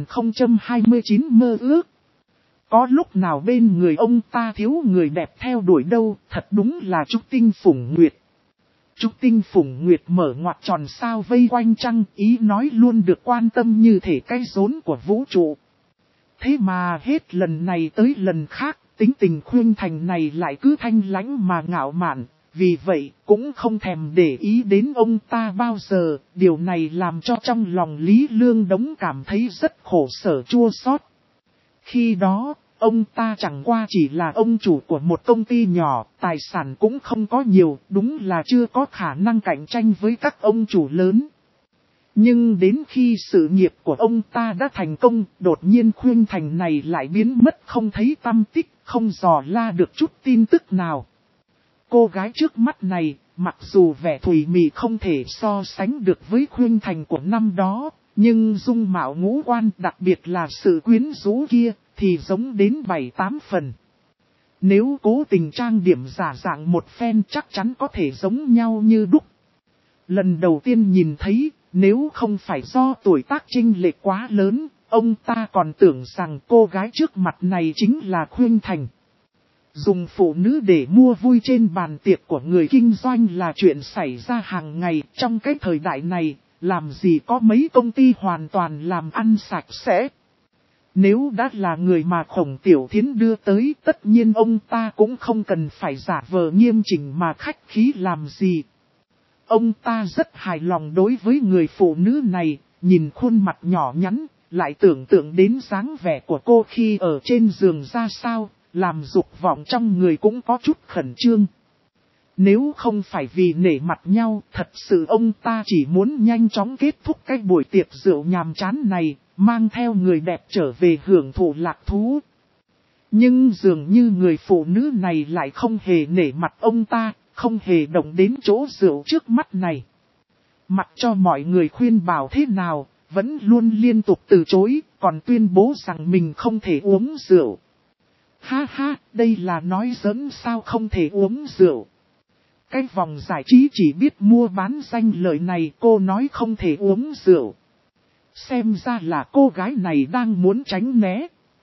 1029 mơ ước. Có lúc nào bên người ông ta thiếu người đẹp theo đuổi đâu, thật đúng là Trúc Tinh Phủng Nguyệt. Trúc Tinh Phủng Nguyệt mở ngoặc tròn sao vây quanh trăng, ý nói luôn được quan tâm như thể cái rốn của vũ trụ. Thế mà hết lần này tới lần khác, tính tình Khuynh Thành này lại cứ thanh lãnh mà ngạo mạn, vì vậy cũng không thèm để ý đến ông ta bao giờ. Điều này làm cho trong lòng Lý Lương Đống cảm thấy rất khổ sở chua xót. Khi đó, ông ta chẳng qua chỉ là ông chủ của một công ty nhỏ, tài sản cũng không có nhiều, đúng là chưa có khả năng cạnh tranh với các ông chủ lớn. Nhưng đến khi sự nghiệp của ông ta đã thành công, đột nhiên Khuynh Thành này lại biến mất không thấy tăm tích, không dò la được chút tin tức nào. Cô gái trước mắt này, mặc dù vẻ thùy mị không thể so sánh được với Khuynh Thành của năm đó, nhưng dung mạo ngũ quan, đặc biệt là sự quyến rũ kia, thì giống đến 7-8 phần. Nếu cố tình trang điểm giả dạng một phen chắc chắn có thể giống nhau như đúc. Lần đầu tiên nhìn thấy, nếu không phải do tuổi tác chênh lệch quá lớn, ông ta còn tưởng rằng cô gái trước mặt này chính là Khuynh Thành. Dùng phụ nữ để mua vui trên bàn tiệc của người kinh doanh là chuyện xảy ra hàng ngày. Trong cái thời đại này, làm gì có mấy công ty hoàn toàn làm ăn sạch sẽ. Nếu đã là người mà Khổng Tiểu Thiến đưa tới, tất nhiên ông ta cũng không cần phải giả vờ nghiêm chỉnh mà khách khí làm gì. Ông ta rất hài lòng đối với người phụ nữ này, nhìn khuôn mặt nhỏ nhắn, lại tưởng tượng đến dáng vẻ của cô khi ở trên giường ra sao, làm dục vọng trong người cũng có chút khẩn trương. Nếu không phải vì nể mặt nhau, thật sự ông ta chỉ muốn nhanh chóng kết thúc cái buổi tiệc rượu nhàm chán này, mang theo người đẹp trở về hưởng thụ lạc thú. Nhưng dường như người phụ nữ này lại không hề nể mặt ông ta, không hề động đến chỗ rượu trước mắt này. Mặc cho mọi người khuyên bảo thế nào, vẫn luôn liên tục từ chối, còn tuyên bố rằng mình không thể uống rượu. Ha ha, đây là nói giỡn sao không thể uống rượu. Cái vòng giải trí chỉ biết mua bán danh lợi này, cô nói không thể uống rượu. Xem ra là cô gái này đang muốn tránh né.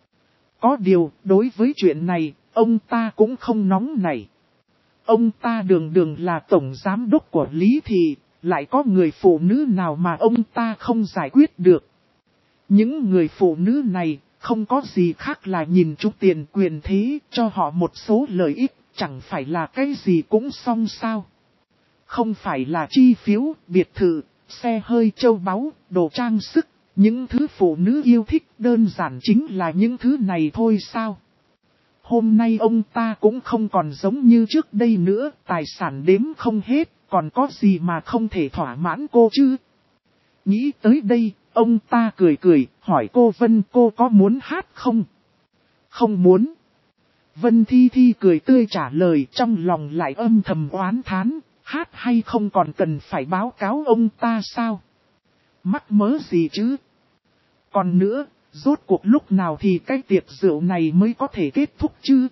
Có điều, đối với chuyện này, ông ta cũng không nóng nảy. Ông ta đường đường là tổng giám đốc của Lý Thị, lại có người phụ nữ nào mà ông ta không giải quyết được. Những người phụ nữ này, không có gì khác là nhìn chút tiền quyền thế, cho họ một số lợi ích, chẳng phải là cái gì cũng xong sao. Không phải là chi phiếu, biệt thự, xe hơi châu báu, đồ trang sức, những thứ phụ nữ yêu thích đơn giản chính là những thứ này thôi sao. Hôm nay ông ta cũng không còn giống như trước đây nữa, tài sản đếm không hết, còn có gì mà không thể thỏa mãn cô chứ. Nghĩ tới đây, ông ta cười cười, hỏi cô Vân cô có muốn hát không? Không muốn. Vân Thi Thi cười tươi trả lời, trong lòng lại âm thầm oán thán, hát hay không còn cần phải báo cáo ông ta sao? Mắc mớ gì chứ? Còn nữa, rốt cuộc lúc nào thì cái tiệc rượu này mới có thể kết thúc chứ?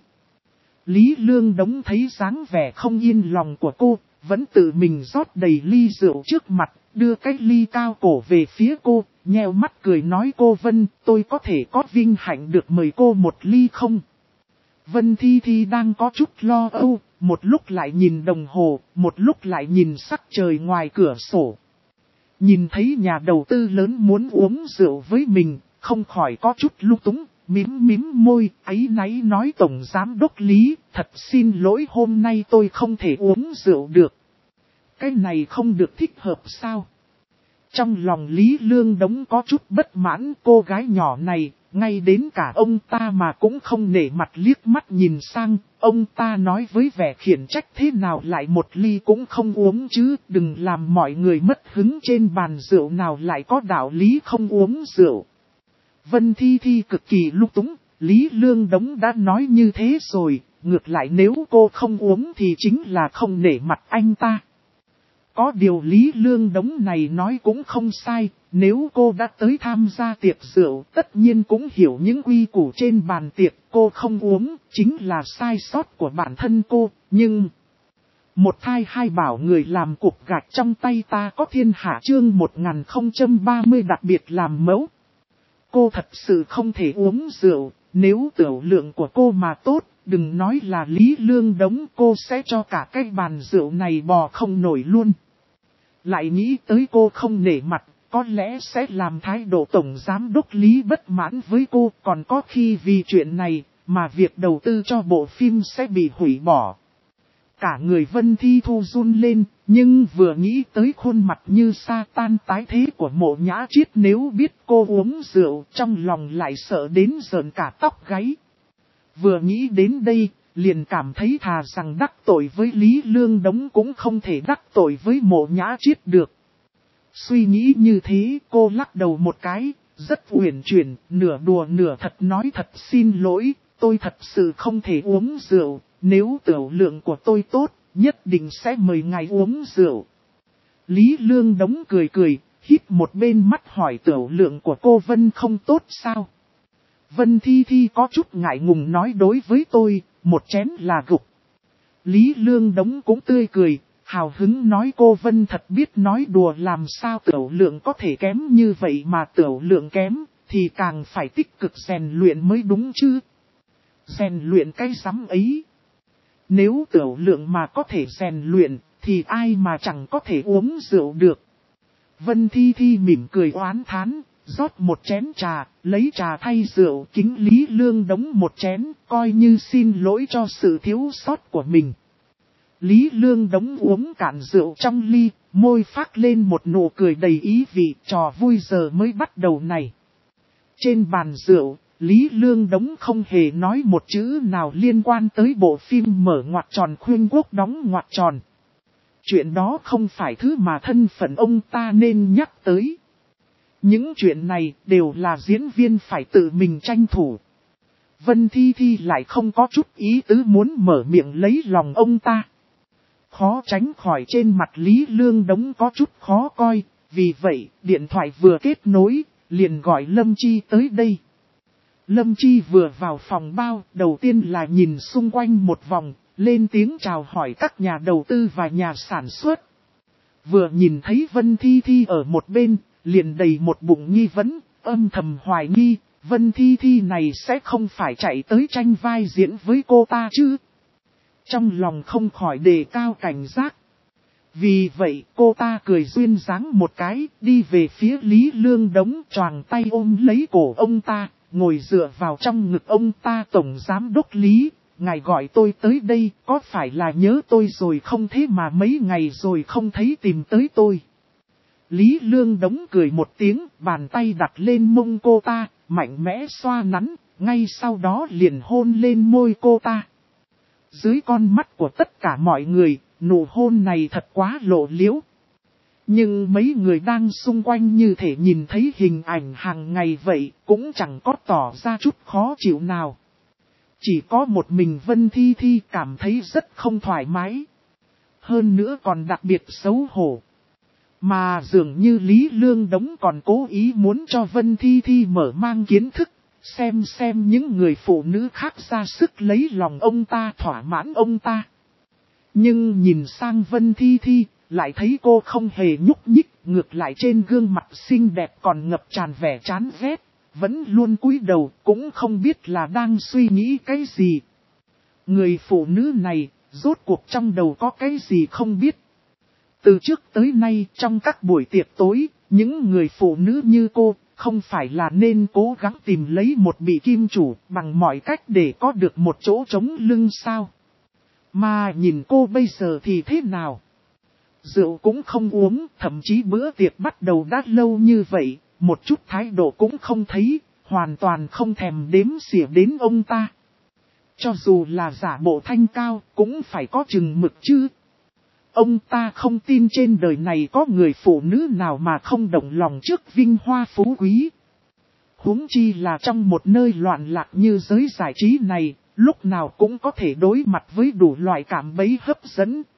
Lý Lương Đống thấy dáng vẻ không yên lòng của cô, vẫn tự mình rót đầy ly rượu trước mặt, đưa cái ly cao cổ về phía cô, nheo mắt cười nói cô Vân, tôi có thể có vinh hạnh được mời cô một ly không? Vân Thi Thi đang có chút lo âu, một lúc lại nhìn đồng hồ, một lúc lại nhìn sắc trời ngoài cửa sổ. Nhìn thấy nhà đầu tư lớn muốn uống rượu với mình, không khỏi có chút lung túng, mím môi, áy náy nói tổng giám đốc Lý, thật xin lỗi hôm nay tôi không thể uống rượu được. Cái này không được thích hợp sao? Trong lòng Lý Lương Đống có chút bất mãn, cô gái nhỏ này, ngay đến cả ông ta mà cũng không nể mặt liếc mắt nhìn sang, ông ta nói với vẻ khiển trách thế nào lại một ly cũng không uống chứ, đừng làm mọi người mất hứng trên bàn rượu nào lại có đạo lý không uống rượu. Vân Thi Thi cực kỳ lung túng, Lý Lương Đống đã nói như thế rồi, ngược lại nếu cô không uống thì chính là không nể mặt anh ta. Có điều Lý Lương Đống này nói cũng không sai, nếu cô đã tới tham gia tiệc rượu tất nhiên cũng hiểu những quy củ trên bàn tiệc, cô không uống chính là sai sót của bản thân cô, nhưng... Một thai hai bảo người làm cục gạch trong tay ta có thiên hạ chương 1030 đặc biệt làm mẫu. Cô thật sự không thể uống rượu, nếu tiểu lượng của cô mà tốt, đừng nói là Lý Lương Đống cô sẽ cho cả cái bàn rượu này bò không nổi luôn. Lại nghĩ tới cô không nể mặt, có lẽ sẽ làm thái độ tổng giám đốc Lý bất mãn với cô, còn có khi vì chuyện này mà việc đầu tư cho bộ phim sẽ bị hủy bỏ. Cả người Vân Thi Thu run lên, nhưng vừa nghĩ tới khuôn mặt như sa tan tái thế của Mộ Nhã Chiết, nếu biết cô uống rượu, trong lòng lại sợ đến rợn cả tóc gáy. Vừa nghĩ đến đây, liền cảm thấy thà rằng đắc tội với Lý Lương Đống cũng không thể đắc tội với Mộ Nhã Chiết được. Suy nghĩ như thế, cô lắc đầu một cái, rất uyển chuyển, nửa đùa nửa thật nói thật xin lỗi, tôi thật sự không thể uống rượu, nếu tiểu lượng của tôi tốt, nhất định sẽ mời ngài uống rượu. Lý Lương Đống cười cười, hít một bên mắt hỏi tiểu lượng của cô Vân không tốt sao? Vân Thi Thi có chút ngại ngùng nói đối với tôi, một chén là gục. Lý Lương Đống cũng tươi cười, hào hứng nói cô Vân thật biết nói đùa, làm sao tiểu lượng có thể kém như vậy, mà tiểu lượng kém thì càng phải tích cực rèn luyện mới đúng chứ. Rèn luyện cái rắm ấy. Nếu tiểu lượng mà có thể rèn luyện thì ai mà chẳng có thể uống rượu được. Vân Thi Thi mỉm cười oán thán, rót một chén trà, lấy trà thay rượu, kính Lý Lương Đống một chén, coi như xin lỗi cho sự thiếu sót của mình. Lý Lương Đống uống cạn rượu trong ly, môi phác lên một nụ cười đầy ý vị, trò vui giờ mới bắt đầu này. Trên bàn rượu, Lý Lương Đống không hề nói một chữ nào liên quan tới bộ phim mở ngoặc tròn Khuyên Quốc đóng ngoặc tròn. Chuyện đó không phải thứ mà thân phận ông ta nên nhắc tới. Những chuyện này đều là diễn viên phải tự mình tranh thủ. Vân Thi Thi lại không có chút ý tứ muốn mở miệng lấy lòng ông ta. Khó tránh khỏi trên mặt Lý Lương Đống có chút khó coi, vì vậy điện thoại vừa kết nối, liền gọi Lâm Chi tới đây. Lâm Chi vừa vào phòng bao, đầu tiên là nhìn xung quanh một vòng, lên tiếng chào hỏi các nhà đầu tư và nhà sản xuất. Vừa nhìn thấy Vân Thi Thi ở một bên, liền đầy một bụng nghi vấn, âm thầm hoài nghi, Vân Thi Thi này sẽ không phải chạy tới tranh vai diễn với cô ta chứ. Trong lòng không khỏi đề cao cảnh giác. Vì vậy cô ta cười duyên dáng một cái, đi về phía Lý Lương Đống, choàng tay ôm lấy cổ ông ta, ngồi dựa vào trong ngực ông ta. Tổng giám đốc Lý, ngài gọi tôi tới đây, có phải là nhớ tôi rồi không, thế mà mấy ngày rồi không thấy tìm tới tôi. Lý Lương Đống cười một tiếng, bàn tay đặt lên mông cô ta, mạnh mẽ xoa nắn, ngay sau đó liền hôn lên môi cô ta. Dưới con mắt của tất cả mọi người, nụ hôn này thật quá lộ liễu. Nhưng mấy người đang xung quanh như thể nhìn thấy hình ảnh hàng ngày vậy, cũng chẳng có tỏ ra chút khó chịu nào. Chỉ có một mình Vân Thi Thi cảm thấy rất không thoải mái. Hơn nữa còn đặc biệt xấu hổ. Mà dường như Lý Lương Đống còn cố ý muốn cho Vân Thi Thi mở mang kiến thức, xem những người phụ nữ khác ra sức lấy lòng ông ta, thỏa mãn ông ta. Nhưng nhìn sang Vân Thi Thi, lại thấy cô không hề nhúc nhích, ngược lại trên gương mặt xinh đẹp còn ngập tràn vẻ chán ghét, vẫn luôn cúi đầu, cũng không biết là đang suy nghĩ cái gì. Người phụ nữ này, rốt cuộc trong đầu có cái gì không biết. Từ trước tới nay, trong các buổi tiệc tối, những người phụ nữ như cô, không phải là nên cố gắng tìm lấy một bị kim chủ bằng mọi cách để có được một chỗ trống lưng sao? Mà nhìn cô bây giờ thì thế nào? Rượu cũng không uống, thậm chí bữa tiệc bắt đầu đã lâu như vậy, một chút thái độ cũng không thấy, hoàn toàn không thèm đếm xỉa đến ông ta. Cho dù là giả bộ thanh cao, cũng phải có chừng mực chứ. Ông ta không tin trên đời này có người phụ nữ nào mà không động lòng trước vinh hoa phú quý. Huống chi là trong một nơi loạn lạc như giới giải trí này, lúc nào cũng có thể đối mặt với đủ loại cảm bẫy hấp dẫn,